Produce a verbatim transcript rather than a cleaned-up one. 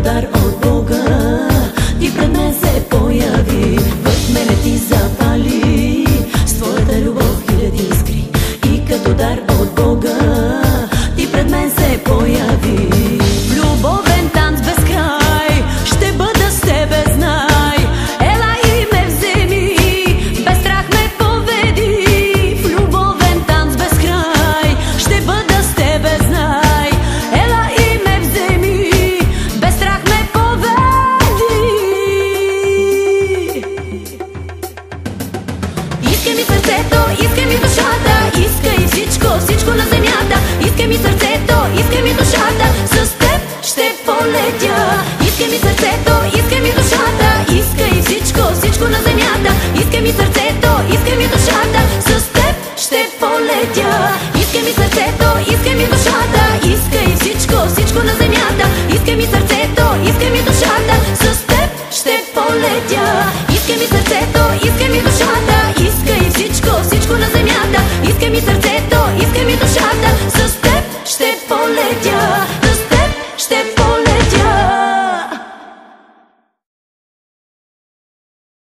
дар от Бога ти пред мен се появи. В мене ти запали с твоята любов хиляди искри. И като дар от Бога ти пред мен се появи. В любовен танц без край ще бъда с тебе, знай. Ела и ме вземи, без страх ме поведи. В любовен танц без край ще бъда с тебе, знай. Ела и ме вземи, без страх ме поведи. Искай ми сърцето, искай ми душата, искай всичко, всичко на земята. Искай ми сърцето, искай ми душата, с теб ще полетя. Искай ми сърцето, искай ми душата, искай всичко, всичко на земята. Искай ми сърцето, искай ми душата, с теб ще полетя. Искай ми сърцето, искай ми душата, искай всичко, всичко на земята. Искай ми сърцето, искай ми душата, с теб ще полетя. Искай ми сърцето, искай ми душата, искай всичко, всичко на земята. Искай ми сърцето, искай ми душата, с теб ще полетя, с теб ще полетя.